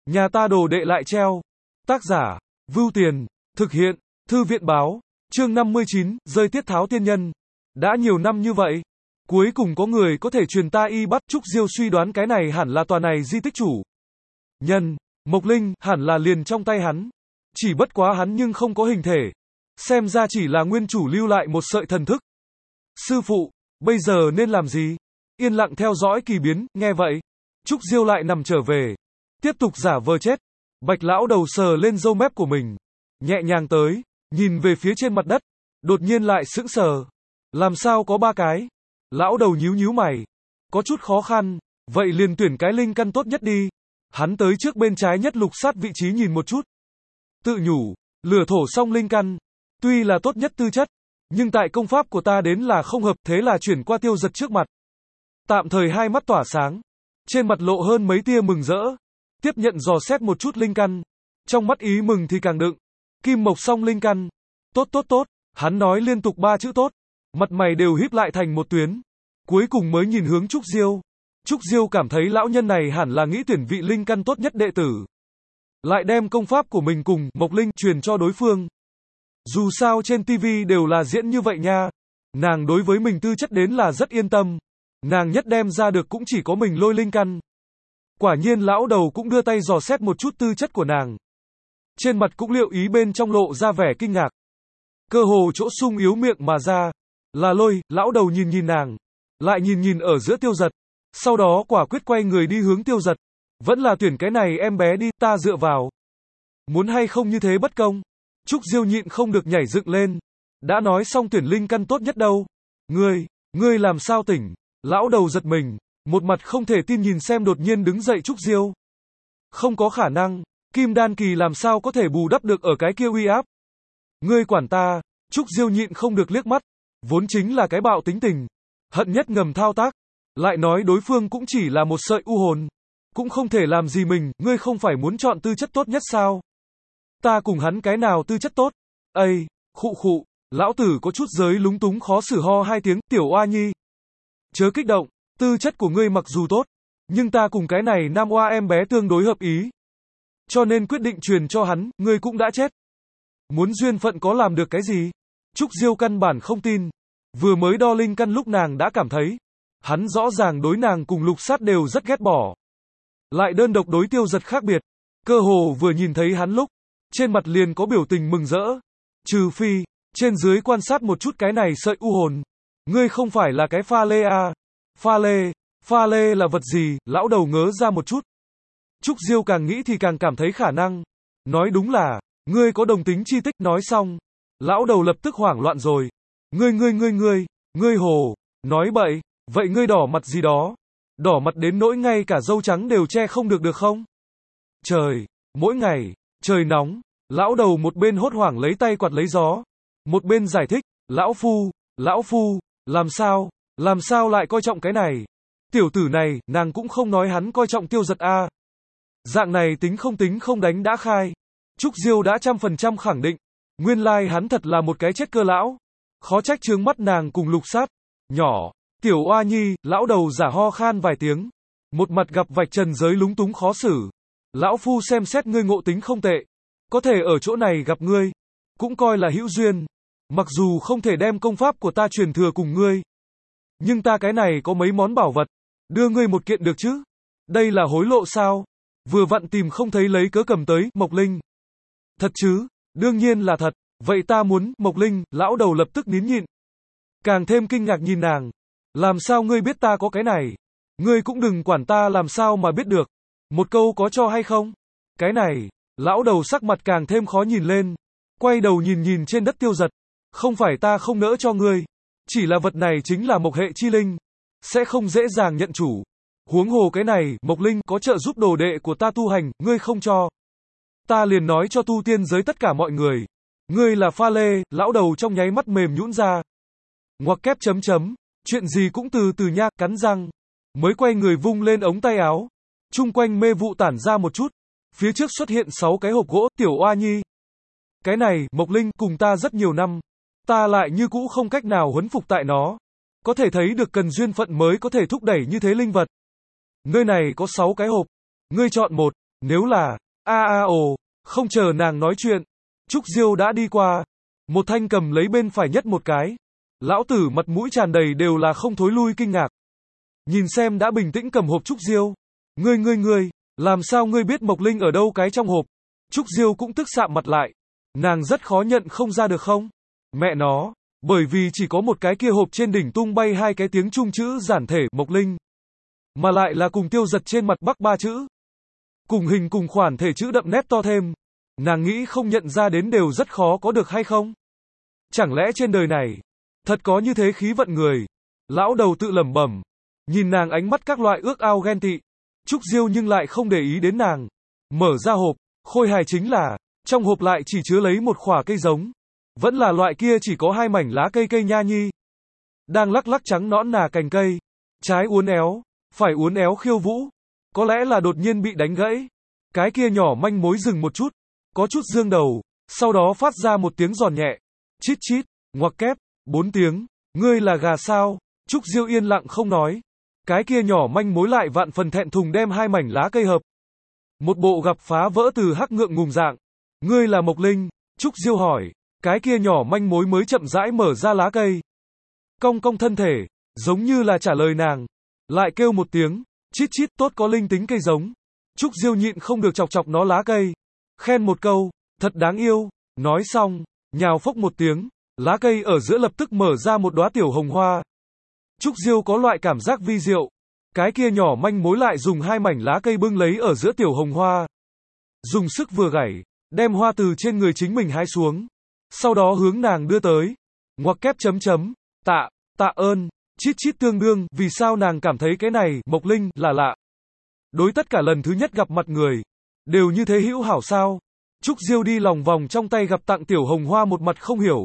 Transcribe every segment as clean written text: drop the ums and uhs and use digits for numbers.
Nhà ta đồ đệ lại treo. Tác giả, Vưu Tiền, thực hiện, Thư viện báo, chương 59, rơi tiết tháo tiên nhân. Đã nhiều năm như vậy, cuối cùng có người có thể truyền ta y bắt. Trúc Diêu suy đoán cái này hẳn là tòa này di tích chủ nhân, Mộc Linh, hẳn là liền trong tay hắn. Chỉ bất quá hắn nhưng không có hình thể. Xem ra chỉ là nguyên chủ lưu lại một sợi thần thức. Sư phụ, bây giờ nên làm gì? Yên lặng theo dõi kỳ biến, nghe vậy. Trúc Diêu lại nằm trở về. Tiếp tục giả vờ chết. Bạch lão đầu sờ lên râu mép của mình. Nhẹ nhàng tới, nhìn về phía trên mặt đất. Đột nhiên lại sững sờ. Làm sao có 3 cái? Lão đầu nhíu nhíu mày. Có chút khó khăn, vậy liền tuyển cái linh căn tốt nhất đi. Hắn tới trước bên trái nhất lục sát vị trí nhìn một chút. Tự nhủ, lửa thổ song linh căn. Tuy là tốt nhất tư chất, nhưng tại công pháp của ta đến là không hợp, thế là chuyển qua Tiêu Giật trước mặt. Tạm thời hai mắt tỏa sáng. Trên mặt lộ hơn mấy tia mừng rỡ. Tiếp nhận dò xét một chút linh căn. Trong mắt ý mừng thì càng đựng. Kim mộc song linh căn. Tốt tốt tốt. Hắn nói liên tục 3 chữ tốt. Mặt mày đều híp lại thành một tuyến. Cuối cùng mới nhìn hướng Trúc Diêu. Trúc Diêu cảm thấy lão nhân này hẳn là nghĩ tuyển vị linh căn tốt nhất đệ tử. Lại đem công pháp của mình cùng Mộc Linh truyền cho đối phương. Dù sao trên TV đều là diễn như vậy nha. Nàng đối với mình tư chất đến là rất yên tâm. Nàng nhất đem ra được cũng chỉ có mình lôi linh căn. Quả nhiên lão đầu cũng đưa tay dò xét một chút tư chất của nàng. Trên mặt cũng liệu ý bên trong lộ ra vẻ kinh ngạc. Cơ hồ chỗ sung yếu miệng mà ra. Là lôi, lão đầu nhìn nhìn nàng. Lại nhìn nhìn ở giữa Tiêu Giật. Sau đó quả quyết quay người đi hướng Tiêu Giật. Vẫn là tuyển cái này em bé đi, ta dựa vào. Muốn hay không như thế bất công. Trúc Diêu nhịn không được nhảy dựng lên. Đã nói xong tuyển linh căn tốt nhất đâu. Ngươi làm sao tỉnh? Lão đầu giật mình. Một mặt không thể tin nhìn xem đột nhiên đứng dậy Trúc Diêu. Không có khả năng. Kim đan kỳ làm sao có thể bù đắp được ở cái kia uy áp. Ngươi quản ta. Trúc Diêu nhịn không được liếc mắt. Vốn chính là cái bạo tính tình. Hận nhất ngầm thao tác. Lại nói đối phương cũng chỉ là một sợi u hồn. Cũng không thể làm gì mình. Ngươi không phải muốn chọn tư chất tốt nhất sao? Ta cùng hắn cái nào tư chất tốt? Ây, khụ khụ. Lão tử có chút giới lúng túng khó xử ho 2 tiếng. Tiểu oa nhi, chớ kích động. Tư chất của ngươi mặc dù tốt, nhưng ta cùng cái này nam oa em bé tương đối hợp ý. Cho nên quyết định truyền cho hắn. Ngươi cũng đã chết. Muốn duyên phận có làm được cái gì? Trúc Diêu căn bản không tin. Vừa mới đo linh căn lúc nàng đã cảm thấy. Hắn rõ ràng đối nàng cùng lục sát đều rất ghét bỏ. Lại đơn độc đối Tiêu Giật khác biệt. Cơ hồ vừa nhìn thấy hắn lúc. Trên mặt liền có biểu tình mừng rỡ. Trừ phi, trên dưới quan sát một chút cái này sợi u hồn. Ngươi không phải là cái pha lê à? Pha lê là vật gì? Lão đầu ngớ ra một chút. Trúc Diêu càng nghĩ thì càng cảm thấy khả năng. Nói đúng là, ngươi có đồng tính chi tích. Nói xong, lão đầu lập tức hoảng loạn rồi. Ngươi hồ, nói bậy, vậy ngươi đỏ mặt gì đó? Đỏ mặt đến nỗi ngay cả râu trắng đều che không được không? Trời, mỗi ngày, trời nóng, lão đầu một bên hốt hoảng lấy tay quạt lấy gió. Một bên giải thích, lão phu, làm sao lại coi trọng cái này? Tiểu tử này, nàng cũng không nói hắn coi trọng Tiêu Giật a. Dạng này tính không đánh đã khai. Trúc Diêu đã 100% khẳng định. Nguyên lai hắn thật là một cái chết cơ lão. Khó trách trướng mắt nàng cùng lục sát. Nhỏ, tiểu oa nhi, lão đầu giả ho khan vài tiếng. Một mặt gặp vạch trần giới lúng túng khó xử. Lão phu xem xét ngươi ngộ tính không tệ. Có thể ở chỗ này gặp ngươi. Cũng coi là hữu duyên. Mặc dù không thể đem công pháp của ta truyền thừa cùng ngươi. Nhưng ta cái này có mấy món bảo vật. Đưa ngươi một kiện được chứ? Đây là hối lộ sao? Vừa vặn tìm không thấy lấy cớ cầm tới, Mộc Linh. Thật chứ? Đương nhiên là thật. Vậy ta muốn, Mộc Linh, lão đầu lập tức nín nhịn. Càng thêm kinh ngạc nhìn nàng. Làm sao ngươi biết ta có cái này? Ngươi cũng đừng quản ta làm sao mà biết được. Một câu có cho hay không? Cái này, lão đầu sắc mặt càng thêm khó nhìn lên. Quay đầu nhìn trên đất Tiêu Giật. Không phải ta không nỡ cho ngươi. Chỉ là vật này chính là mộc hệ chi linh. Sẽ không dễ dàng nhận chủ. Huống hồ cái này, Mộc Linh có trợ giúp đồ đệ của ta tu hành, ngươi không cho. Ta liền nói cho tu tiên giới tất cả mọi người. Ngươi là pha lê, lão đầu trong nháy mắt mềm nhũn ra. Ngoặc kép chấm chấm. Chuyện gì cũng từ từ nha, cắn răng. Mới quay người vung lên ống tay áo. Chung quanh mê vụ tản ra một chút. Phía trước xuất hiện 6 cái hộp gỗ, tiểu oa nhi. Cái này, Mộc Linh, cùng ta rất nhiều năm. Ta lại như cũ không cách nào huấn phục tại nó. Có thể thấy được cần duyên phận mới có thể thúc đẩy như thế linh vật. Nơi này có 6 cái hộp. Ngươi chọn một. Nếu là, không chờ nàng nói chuyện, Trúc Diêu đã đi qua. Một thanh cầm lấy bên phải nhất một cái. Lão tử mặt mũi tràn đầy đều là không thối lui kinh ngạc. Nhìn xem đã bình tĩnh cầm hộp Trúc Diêu. Ngươi, làm sao ngươi biết Mộc Linh ở đâu cái trong hộp? Trúc Diêu cũng tức sạm mặt lại. Nàng rất khó nhận không ra được không? Mẹ nó, bởi vì chỉ có một cái kia hộp trên đỉnh tung bay hai cái tiếng Trung chữ giản thể Mộc Linh. Mà lại là cùng Tiêu Giật trên mặt Bắc ba chữ. Cùng hình cùng khoản thể chữ đậm nét to thêm. Nàng nghĩ không nhận ra đến đều rất khó có được hay không? Chẳng lẽ trên đời này, thật có như thế khí vận người? Lão đầu tự lẩm bẩm. Nhìn nàng ánh mắt các loại ước ao ghen tị. Trúc Diêu nhưng lại không để ý đến nàng. Mở ra hộp, khôi hài chính là, trong hộp lại chỉ chứa lấy một khỏa cây giống. Vẫn là loại kia chỉ có hai mảnh lá cây nha nhi. Đang lắc lắc trắng nõn nà cành cây. Trái uốn éo, phải uốn éo khiêu vũ. Có lẽ là đột nhiên bị đánh gãy. Cái kia nhỏ manh mối dừng một chút. Có chút dương đầu. Sau đó phát ra một tiếng giòn nhẹ. Chít chít, ngoặc kép, 4 tiếng. Ngươi là gà sao? Trúc Diêu yên lặng không nói. Cái kia nhỏ manh mối lại vạn phần thẹn thùng đem hai mảnh lá cây hợp. Một bộ gặp phá vỡ từ hắc ngượng ngùng dạng. Ngươi là Mộc Linh? Trúc Diêu hỏi. Cái kia nhỏ manh mối mới chậm rãi mở ra lá cây. Cong cong thân thể, giống như là trả lời nàng. Lại kêu một tiếng, chít chít tốt có linh tính cây giống. Trúc Diêu nhịn không được chọc chọc nó lá cây. Khen một câu, thật đáng yêu. Nói xong, nhào phốc một tiếng, lá cây ở giữa lập tức mở ra một đóa tiểu hồng hoa. Trúc Diêu có loại cảm giác vi diệu. Cái kia nhỏ manh mối lại dùng hai mảnh lá cây bưng lấy ở giữa tiểu hồng hoa. Dùng sức vừa gảy, đem hoa từ trên người chính mình hái xuống. Sau đó hướng nàng đưa tới. Ngoặc kép chấm chấm. Tạ ơn. Chít chít tương đương. Vì sao nàng cảm thấy cái này, Mộc Linh, là lạ. Đối tất cả lần thứ nhất gặp mặt người. Đều như thế hữu hảo sao. Trúc Diêu đi lòng vòng trong tay gặp tặng tiểu hồng hoa một mặt không hiểu.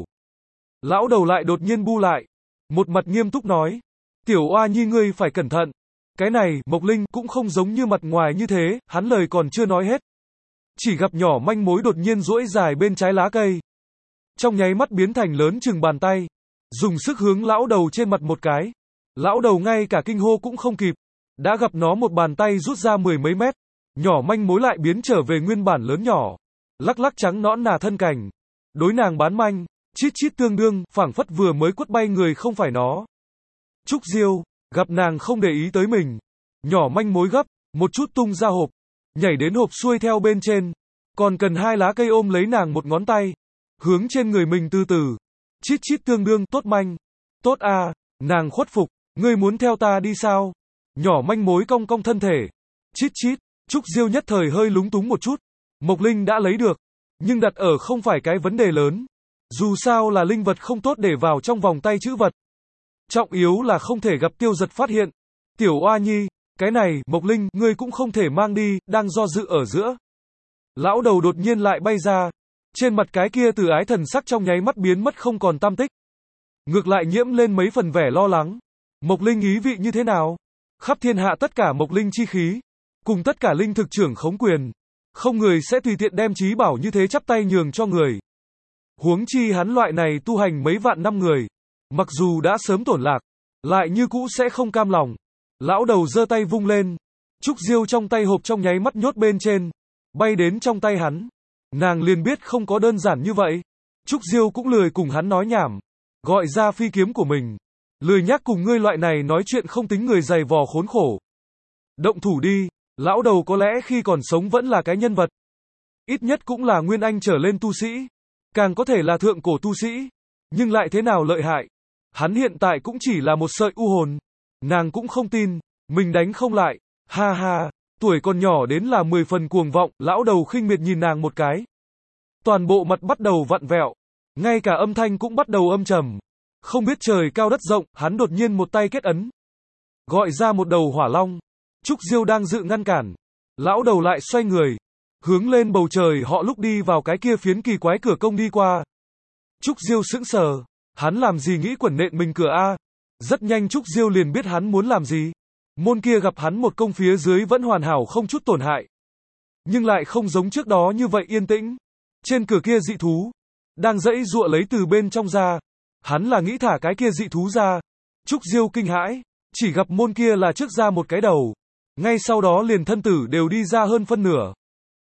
Lão đầu lại đột nhiên bu lại. Một mặt nghiêm túc nói. Tiểu oa nhi ngươi phải cẩn thận. Cái này, Mộc Linh, cũng không giống như mặt ngoài như thế, hắn lời còn chưa nói hết. Chỉ gặp nhỏ manh mối đột nhiên duỗi dài bên trái lá cây. Trong nháy mắt biến thành lớn chừng bàn tay. Dùng sức hướng lão đầu trên mặt một cái. Lão đầu ngay cả kinh hô cũng không kịp. Đã gặp nó một bàn tay rút ra 10 mấy mét. Nhỏ manh mối lại biến trở về nguyên bản lớn nhỏ. Lắc lắc trắng nõn nà thân cảnh. Đối nàng bán manh. Chít chít tương đương, phảng phất vừa mới quất bay người không phải nó. Trúc Diêu, gặp nàng không để ý tới mình. Nhỏ manh mối gấp, một chút tung ra hộp. Nhảy đến hộp xuôi theo bên trên. Còn cần hai lá cây ôm lấy nàng một ngón tay. Hướng trên người mình từ từ. Chít chít tương đương, tốt manh. Tốt à, nàng khuất phục. Ngươi muốn theo ta đi sao? Nhỏ manh mối cong cong thân thể. Chít chít, Trúc Diêu nhất thời hơi lúng túng một chút. Mộc Linh đã lấy được. Nhưng đặt ở không phải cái vấn đề lớn. Dù sao là linh vật không tốt để vào trong vòng tay chữ vật. Trọng yếu là không thể gặp Tiêu Giật phát hiện. Tiểu oa nhi, cái này, Mộc Linh, ngươi cũng không thể mang đi, đang do dự ở giữa. Lão đầu đột nhiên lại bay ra. Trên mặt cái kia từ ái thần sắc trong nháy mắt biến mất không còn tăm tích. Ngược lại nhiễm lên mấy phần vẻ lo lắng. Mộc Linh ý vị như thế nào? Khắp thiên hạ tất cả Mộc Linh chi khí. Cùng tất cả linh thực trưởng khống quyền. Không người sẽ tùy tiện đem trí bảo như thế chắp tay nhường cho người. Huống chi hắn loại này tu hành mấy vạn năm người. Mặc dù đã sớm tổn lạc. Lại như cũ sẽ không cam lòng. Lão đầu giơ tay vung lên. Trúc Diêu trong tay hộp trong nháy mắt nhốt bên trên. Bay đến trong tay hắn. Nàng liền biết không có đơn giản như vậy. Trúc Diêu cũng lười cùng hắn nói nhảm. Gọi ra phi kiếm của mình. Lười nhắc cùng ngươi loại này nói chuyện không tính người dày vò khốn khổ. Động thủ đi. Lão đầu có lẽ khi còn sống vẫn là cái nhân vật. Ít nhất cũng là nguyên anh trở lên tu sĩ. Càng có thể là thượng cổ tu sĩ. Nhưng lại thế nào lợi hại. Hắn hiện tại cũng chỉ là một sợi u hồn. Nàng cũng không tin. Mình đánh không lại. Ha ha. Tuổi còn nhỏ đến là 10 phần cuồng vọng. Lão đầu khinh miệt nhìn nàng một cái. Toàn bộ mặt bắt đầu vặn vẹo. Ngay cả âm thanh cũng bắt đầu âm trầm. Không biết trời cao đất rộng. Hắn đột nhiên một tay kết ấn. Gọi ra một đầu hỏa long. Trúc Diêu đang dự ngăn cản. Lão đầu lại xoay người. Hướng lên bầu trời họ lúc đi vào cái kia phiến kỳ quái cửa công đi qua. Trúc Diêu sững sờ. Hắn làm gì nghĩ quẩn nện mình cửa a? Rất nhanh Trúc Diêu liền biết hắn muốn làm gì. Môn kia gặp hắn một công phía dưới vẫn hoàn hảo không chút tổn hại. Nhưng lại không giống trước đó như vậy yên tĩnh. Trên cửa kia dị thú. Đang giãy giụa lấy từ bên trong ra. Hắn là nghĩ thả cái kia dị thú ra. Trúc Diêu kinh hãi. Chỉ gặp môn kia là trước ra một cái đầu. Ngay sau đó liền thân tử đều đi ra hơn phân nửa.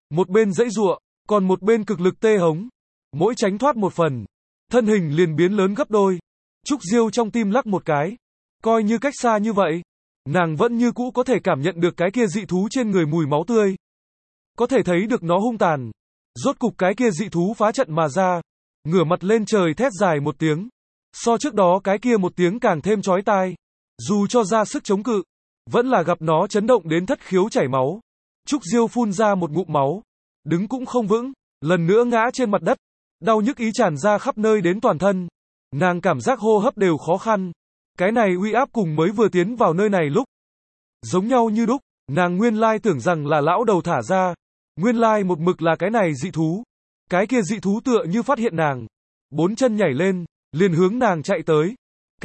Một bên giãy giụa, còn một bên cực lực tê hống. Mỗi tránh thoát một phần, thân hình liền biến lớn gấp đôi. Trúc Diêu trong tim lắc một cái. Coi như cách xa như vậy, nàng vẫn như cũ có thể cảm nhận được cái kia dị thú trên người mùi máu tươi. Có thể thấy được nó hung tàn. Rốt cục cái kia dị thú phá trận mà ra, ngửa mặt lên trời thét dài một tiếng. So trước đó cái kia một tiếng càng thêm chói tai. Dù cho ra sức chống cự, vẫn là gặp nó chấn động đến thất khiếu chảy máu. Trúc Diêu phun ra một ngụm máu, đứng cũng không vững, lần nữa ngã trên mặt đất. Đau nhức ý tràn ra khắp nơi đến toàn thân. Nàng cảm giác hô hấp đều khó khăn. Cái này uy áp cùng mới vừa tiến vào nơi này lúc giống nhau như đúc. Nàng nguyên lai tưởng rằng là lão đầu thả ra, nguyên lai một mực là cái này dị thú. Cái kia dị thú tựa như phát hiện nàng, bốn chân nhảy lên, liền hướng nàng chạy tới.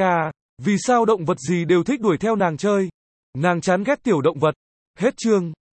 Vì sao động vật gì đều thích đuổi theo nàng chơi? Nàng chán ghét tiểu động vật. Hết chương.